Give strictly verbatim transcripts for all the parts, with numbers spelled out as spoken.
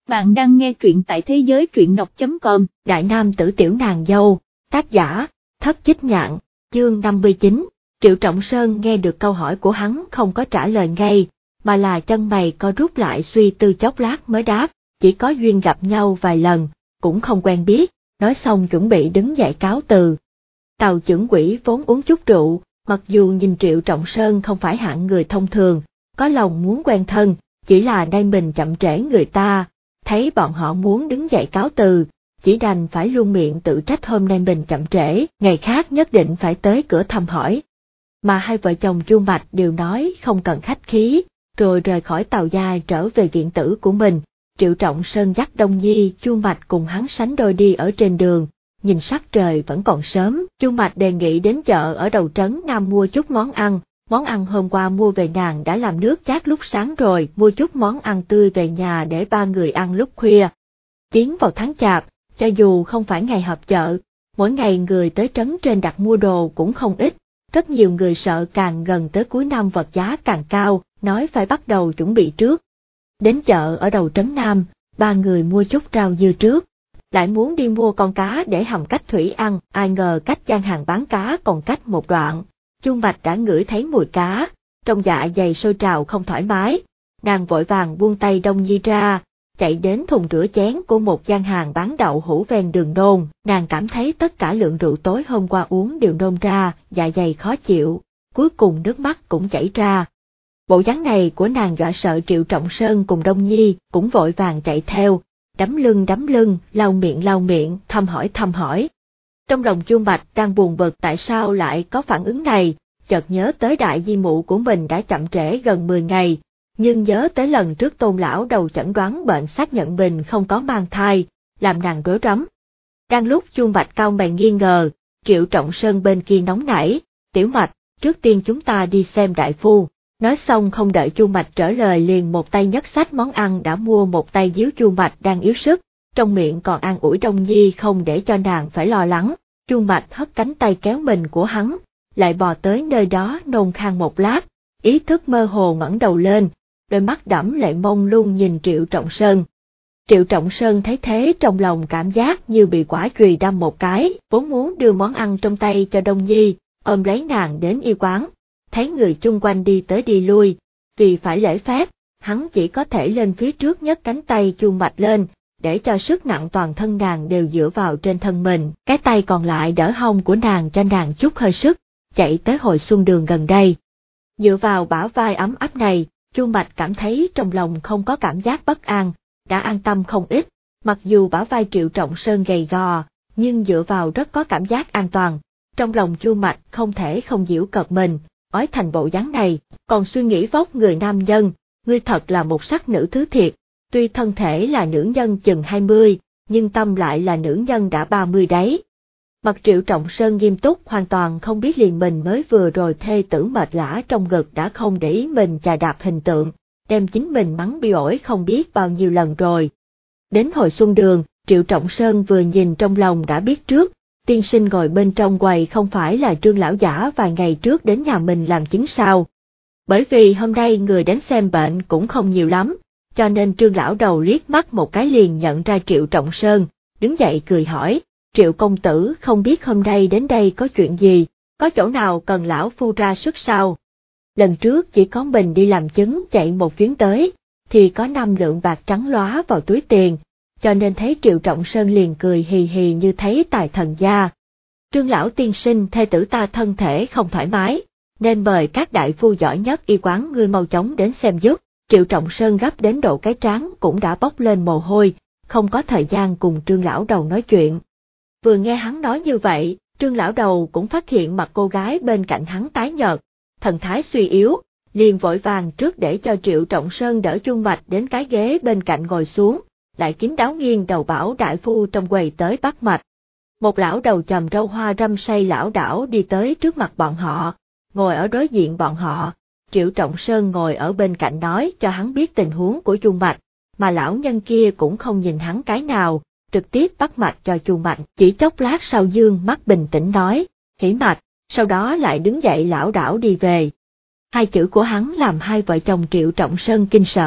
Bạn đang nghe truyện tại thế giới truyện đọc chấm com. Đại nam tử tiểu nàng dâu, tác giả, Thất Chích Nhạn, chương năm mươi chín. Triệu Trọng Sơn nghe được câu hỏi của hắn không có trả lời ngay, mà là chân mày co rút lại suy tư chốc lát mới đáp, chỉ có duyên gặp nhau vài lần, cũng không quen biết, nói xong chuẩn bị đứng dậy cáo từ. Tào Chưởng Quỹ vốn uống chút rượu, mặc dù nhìn Triệu Trọng Sơn không phải hạng người thông thường, có lòng muốn quen thân, chỉ là nay mình chậm trễ người ta. Thấy bọn họ muốn đứng dậy cáo từ, chỉ đành phải luôn miệng tự trách hôm nay mình chậm trễ, ngày khác nhất định phải tới cửa thăm hỏi. Mà hai vợ chồng Chu Mạch đều nói không cần khách khí, rồi rời khỏi Tào gia trở về viện tử của mình. Triệu Trọng Sơn dắt Đông Nhi, Chu Mạch cùng hắn sánh đôi đi ở trên đường, nhìn sắc trời vẫn còn sớm, Chu Mạch đề nghị đến chợ ở đầu trấn Nam mua chút món ăn. Món ăn hôm qua mua về nàng đã làm nước chát lúc sáng rồi, mua chút món ăn tươi về nhà để ba người ăn lúc khuya. Tiến vào tháng Chạp, cho dù không phải ngày họp chợ, mỗi ngày người tới trấn trên đặt mua đồ cũng không ít, rất nhiều người sợ càng gần tới cuối năm vật giá càng cao, nói phải bắt đầu chuẩn bị trước. Đến chợ ở đầu trấn Nam, ba người mua chút rau dưa trước, lại muốn đi mua con cá để hầm cách thủy ăn, ai ngờ cách gian hàng bán cá còn cách một đoạn. Chu Mạch đã ngửi thấy mùi cá, trong dạ dày sôi trào không thoải mái, nàng vội vàng buông tay Đông Nhi ra, chạy đến thùng rửa chén của một gian hàng bán đậu hũ ven đường nôn, nàng cảm thấy tất cả lượng rượu tối hôm qua uống đều nôn ra, dạ dày khó chịu, cuối cùng nước mắt cũng chảy ra. Bộ dáng này của nàng dọa sợ Triệu Trọng Sơn cùng Đông Nhi cũng vội vàng chạy theo, đấm lưng đấm lưng, lau miệng lau miệng, thăm hỏi thăm hỏi. Trong lòng Chu Mạch đang buồn bực tại sao lại có phản ứng này, chợt nhớ tới đại di mụ của mình đã chậm trễ gần mười ngày, nhưng nhớ tới lần trước Tôn lão đầu chẩn đoán bệnh xác nhận mình không có mang thai, làm nàng rối rắm. Đang lúc Chu Mạch cau mày nghi ngờ, Triệu Trọng Sơn bên kia nóng nảy, "Tiểu Mạch, trước tiên chúng ta đi xem đại phu." Nói xong không đợi Chu Mạch trả lời liền một tay nhấc xách món ăn đã mua, một tay díu Chu Mạch đang yếu sức, trong miệng còn an ủi Đông Nhi không để cho nàng phải lo lắng. Chu Mạch hất cánh tay kéo mình của hắn, lại bò tới nơi đó nôn khan một lát, ý thức mơ hồ ngẩng đầu lên, đôi mắt đẫm lệ mông lung nhìn Triệu Trọng Sơn. Triệu Trọng Sơn thấy thế trong lòng cảm giác như bị quả chùy đâm một cái, vốn muốn đưa món ăn trong tay cho Đông Nhi, ôm lấy nàng đến y quán, thấy người chung quanh đi tới đi lui, vì phải lễ phép, hắn chỉ có thể lên phía trước nhấc cánh tay Chu Mạch lên, để cho sức nặng toàn thân nàng đều dựa vào trên thân mình, cái tay còn lại đỡ hông của nàng cho nàng chút hơi sức, chạy tới Hội Xuân Đường gần đây. Dựa vào bả vai ấm áp này, Chu Mạch cảm thấy trong lòng không có cảm giác bất an, đã an tâm không ít, mặc dù bả vai Triệu Trọng Sơn gầy gò, nhưng dựa vào rất có cảm giác an toàn. Trong lòng Chu Mạch không thể không giễu cợt mình, ói thành bộ dáng này, còn suy nghĩ vóc người nam nhân, ngươi thật là một sắc nữ thứ thiệt. Tuy thân thể là nữ nhân chừng hai mươi, nhưng tâm lại là nữ nhân đã ba mươi đấy. Mặt Triệu Trọng Sơn nghiêm túc hoàn toàn không biết liền mình mới vừa rồi thê tử mệt lả trong ngực đã không để ý mình chà đạp hình tượng, đem chính mình mắng bi ổi không biết bao nhiêu lần rồi. Đến Hội Xuân Đường, Triệu Trọng Sơn vừa nhìn trong lòng đã biết trước, tiên sinh ngồi bên trong quầy không phải là Trương lão giả vài ngày trước đến nhà mình làm chứng sao. Bởi vì hôm nay người đến xem bệnh cũng không nhiều lắm, cho nên Trương lão đầu liếc mắt một cái liền nhận ra Triệu Trọng Sơn, đứng dậy cười hỏi, Triệu công tử không biết hôm nay đến đây có chuyện gì, có chỗ nào cần lão phu ra sức sao? Lần trước chỉ có mình đi làm chứng chạy một chuyến tới, thì có năm lượng bạc trắng lóa vào túi tiền, cho nên thấy Triệu Trọng Sơn liền cười hì hì như thấy tài thần gia. Trương lão tiên sinh, thê tử ta thân thể không thoải mái, nên mời các đại phu giỏi nhất y quán ngươi mau chóng đến xem giúp. Triệu Trọng Sơn gấp đến độ cái trán cũng đã bốc lên mồ hôi, không có thời gian cùng Trương lão đầu nói chuyện. Vừa nghe hắn nói như vậy, Trương lão đầu cũng phát hiện mặt cô gái bên cạnh hắn tái nhợt, thần thái suy yếu, liền vội vàng trước để cho Triệu Trọng Sơn đỡ Chu Mạch đến cái ghế bên cạnh ngồi xuống, lại kín đáo nghiêng đầu bảo đại phu trong quầy tới bắt mạch. Một lão đầu chòm râu hoa râm say lão đảo đi tới trước mặt bọn họ, ngồi ở đối diện bọn họ. Triệu Trọng Sơn ngồi ở bên cạnh nói cho hắn biết tình huống của Chu Mạch, mà lão nhân kia cũng không nhìn hắn cái nào, trực tiếp bắt mạch cho Chu Mạch. Chỉ chốc lát sau dương mắt bình tĩnh nói, hỉ mạch, sau đó lại đứng dậy lảo đảo đi về. Hai chữ của hắn làm hai vợ chồng Triệu Trọng Sơn kinh sợ,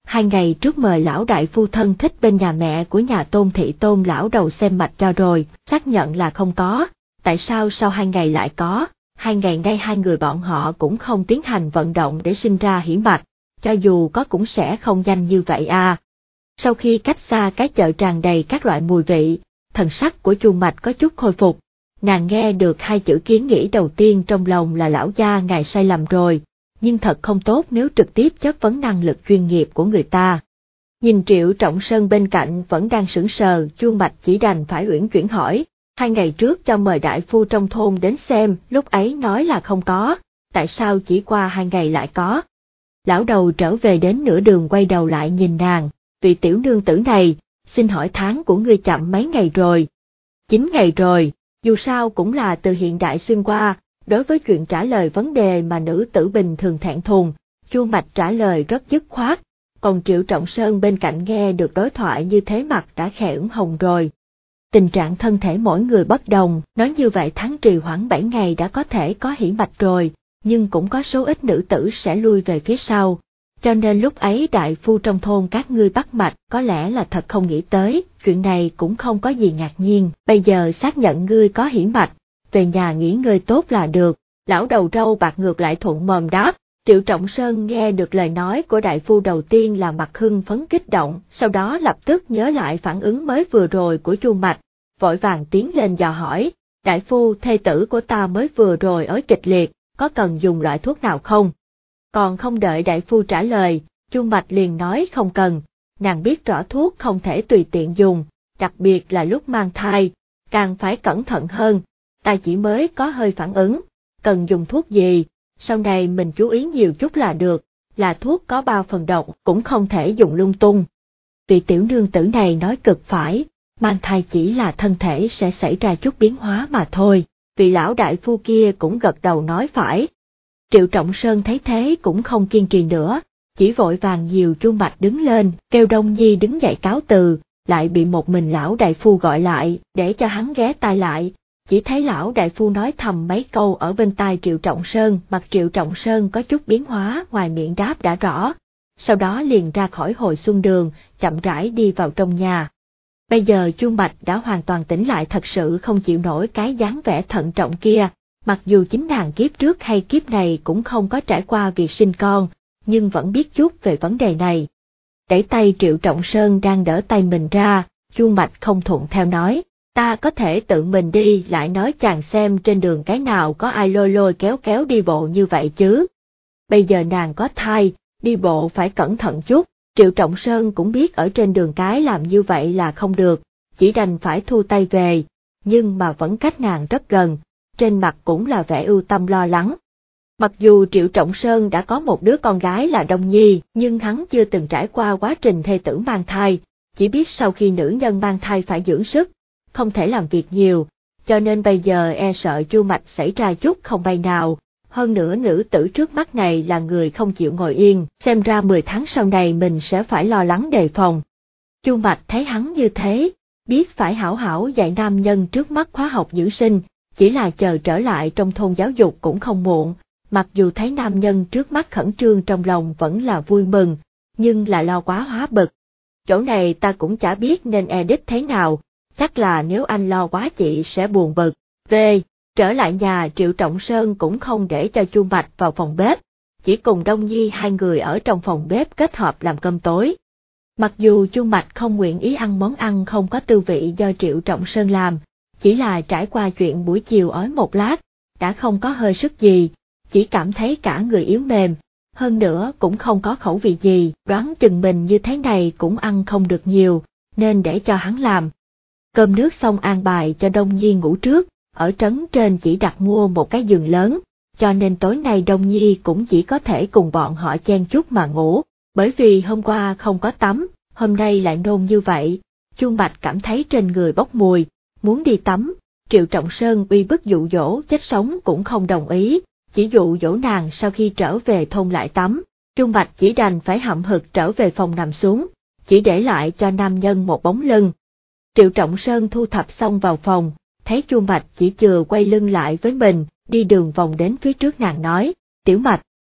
hai ngày trước mời lão đại phu thân thích bên nhà mẹ của nhà Tôn thị Tôn lão đầu xem mạch cho rồi, xác nhận là không có, tại sao sau hai ngày lại có, hai ngày nay hai người bọn họ cũng không tiến hành vận động để sinh ra hiển mạch, cho dù có cũng sẽ không nhanh như vậy à. Sau khi cách xa cái chợ tràn đầy các loại mùi vị, thần sắc của Chu Mạch có chút khôi phục, nàng nghe được hai chữ kiến nghĩ đầu tiên trong lòng là lão gia ngài sai lầm rồi, nhưng thật không tốt nếu trực tiếp chất vấn năng lực chuyên nghiệp của người ta. Nhìn Triệu Trọng Sơn bên cạnh vẫn đang sững sờ, Chu Mạch chỉ đành phải uyển chuyển hỏi, hai ngày trước cho mời đại phu trong thôn đến xem, lúc ấy nói là không có, tại sao chỉ qua hai ngày lại có? Lão đầu trở về đến nửa đường quay đầu lại nhìn nàng, vị tiểu nương tử này, xin hỏi tháng của ngươi chậm mấy ngày rồi? Chín ngày rồi, dù sao cũng là từ hiện đại xuyên qua, đối với chuyện trả lời vấn đề mà nữ tử bình thường thẹn thùng, Chu Mạch trả lời rất dứt khoát, còn Triệu Trọng Sơn bên cạnh nghe được đối thoại như thế mặt đã khẽ ửng hồng rồi. Tình trạng thân thể mỗi người bất đồng, nói như vậy tháng trì hoãn bảy ngày đã có thể có hiển mạch rồi, nhưng cũng có số ít nữ tử sẽ lui về phía sau, cho nên lúc ấy đại phu trong thôn các ngươi bắt mạch có lẽ là thật không nghĩ tới, chuyện này cũng không có gì ngạc nhiên, bây giờ xác nhận ngươi có hiển mạch, về nhà nghỉ ngơi tốt là được. Lão đầu râu bạc ngược lại thuận mồm đáp. Triệu Trọng Sơn nghe được lời nói của đại phu đầu tiên là mặt hưng phấn kích động, sau đó lập tức nhớ lại phản ứng mới vừa rồi của Chu Mạch, vội vàng tiến lên dò hỏi, đại phu thê tử của ta mới vừa rồi ới kịch liệt, có cần dùng loại thuốc nào không? Còn không đợi đại phu trả lời, Chu Mạch liền nói không cần, nàng biết rõ thuốc không thể tùy tiện dùng, đặc biệt là lúc mang thai, càng phải cẩn thận hơn, ta chỉ mới có hơi phản ứng, cần dùng thuốc gì, sau này mình chú ý nhiều chút là được, là thuốc có bao phần độc cũng không thể dùng lung tung. Vị tiểu nương tử này nói cực phải, mang thai chỉ là thân thể sẽ xảy ra chút biến hóa mà thôi, vị lão đại phu kia cũng gật đầu nói phải. Triệu Trọng Sơn thấy thế cũng không kiên trì nữa, chỉ vội vàng dìu Chu Mạch đứng lên, kêu Đông Nhi đứng dậy cáo từ, lại bị một mình lão đại phu gọi lại, để cho hắn ghé tai lại. Chỉ thấy lão đại phu nói thầm mấy câu ở bên tai Triệu Trọng Sơn, mặt Triệu Trọng Sơn có chút biến hóa, ngoài miệng đáp đã rõ, sau đó liền ra khỏi Hồi Xuân Đường, chậm rãi đi vào trong nhà. Bây giờ Chu Mạch đã hoàn toàn tỉnh lại, thật sự không chịu nổi cái dáng vẻ thận trọng kia, mặc dù chính nàng kiếp trước hay kiếp này cũng không có trải qua việc sinh con, nhưng vẫn biết chút về vấn đề này. Đẩy tay Triệu Trọng Sơn đang đỡ tay mình ra, Chu Mạch không thuận theo nói, ta có thể tự mình đi, lại nói chàng xem trên đường cái nào có ai lôi lôi kéo kéo đi bộ như vậy chứ. Bây giờ nàng có thai, đi bộ phải cẩn thận chút, Triệu Trọng Sơn cũng biết ở trên đường cái làm như vậy là không được, chỉ đành phải thu tay về, nhưng mà vẫn cách nàng rất gần, trên mặt cũng là vẻ ưu tâm lo lắng. Mặc dù Triệu Trọng Sơn đã có một đứa con gái là Đông Nhi, nhưng hắn chưa từng trải qua quá trình thê tử mang thai, chỉ biết sau khi nữ nhân mang thai phải dưỡng sức, không thể làm việc nhiều, cho nên bây giờ e sợ Chu Mạch xảy ra chút không may nào, hơn nữa nữ tử trước mắt này là người không chịu ngồi yên, xem ra mười tháng sau này mình sẽ phải lo lắng đề phòng. Chu Mạch thấy hắn như thế, biết phải hảo hảo dạy nam nhân trước mắt khóa học dưỡng sinh, chỉ là chờ trở lại trong thôn giáo dục cũng không muộn, mặc dù thấy nam nhân trước mắt khẩn trương trong lòng vẫn là vui mừng, nhưng là lo quá hóa bực. Chỗ này ta cũng chả biết nên edit thế nào, chắc là nếu anh lo quá chị sẽ buồn bực. Về, trở lại nhà Triệu Trọng Sơn cũng không để cho Chu Mạch vào phòng bếp, chỉ cùng Đông Nhi hai người ở trong phòng bếp kết hợp làm cơm tối. Mặc dù Chu Mạch không nguyện ý ăn món ăn không có tư vị do Triệu Trọng Sơn làm, chỉ là trải qua chuyện buổi chiều ói một lát, đã không có hơi sức gì, chỉ cảm thấy cả người yếu mềm, hơn nữa cũng không có khẩu vị gì, đoán chừng mình như thế này cũng ăn không được nhiều, nên để cho hắn làm. Cơm nước xong an bài cho Đông Nhi ngủ trước, ở trấn trên chỉ đặt mua một cái giường lớn, cho nên tối nay Đông Nhi cũng chỉ có thể cùng bọn họ chen chúc mà ngủ, bởi vì hôm qua không có tắm, hôm nay lại nôn như vậy, Chu Mạch cảm thấy trên người bốc mùi, muốn đi tắm, Triệu Trọng Sơn uy bức dụ dỗ chết sống cũng không đồng ý, chỉ dụ dỗ nàng sau khi trở về thôn lại tắm, Chu Mạch chỉ đành phải hậm hực trở về phòng nằm xuống, chỉ để lại cho nam nhân một bóng lưng. Triệu Trọng Sơn thu thập xong vào phòng, thấy Chu Mạch chỉ chừa quay lưng lại với mình, đi đường vòng đến phía trước nàng nói, Tiểu Mạch,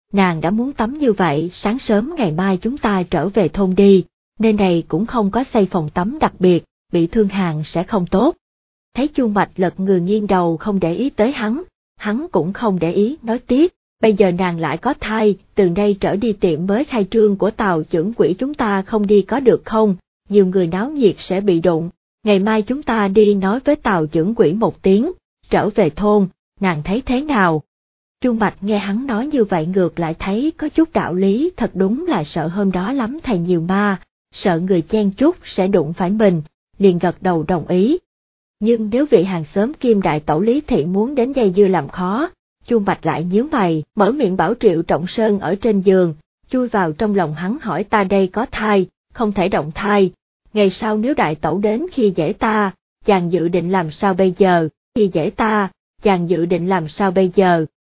nàng đã muốn tắm như vậy, sáng sớm ngày mai chúng ta trở về thôn đi, nơi này cũng không có xây phòng tắm đặc biệt, bị thương hàn sẽ không tốt. Thấy Chu Mạch lật người nghiêng đầu không để ý tới hắn, hắn cũng không để ý nói tiếp, bây giờ nàng lại có thai, từ nay trở đi tiệm mới khai trương của Tào trưởng quỹ chúng ta không đi có được không, nhiều người náo nhiệt sẽ bị đụng, ngày mai chúng ta đi nói với Tào trưởng quỹ một tiếng, trở về thôn, nàng thấy thế nào? Chu Mạch nghe hắn nói như vậy ngược lại thấy có chút đạo lý, thật đúng là sợ hôm đó lắm thầy nhiều ma, sợ người chen chúc sẽ đụng phải mình, liền gật đầu đồng ý. Nhưng nếu vị hàng xóm Kim đại tẩu Lý Thị muốn đến dây dưa làm khó, Chu Mạch lại nhíu mày, mở miệng bảo Triệu Trọng Sơn ở trên giường, chui vào trong lòng hắn hỏi ta đây có thai, không thể động thai, ngày sau nếu đại tẩu đến khi dễ ta, chàng dự định làm sao bây giờ, khi dễ ta, chàng dự định làm sao bây giờ.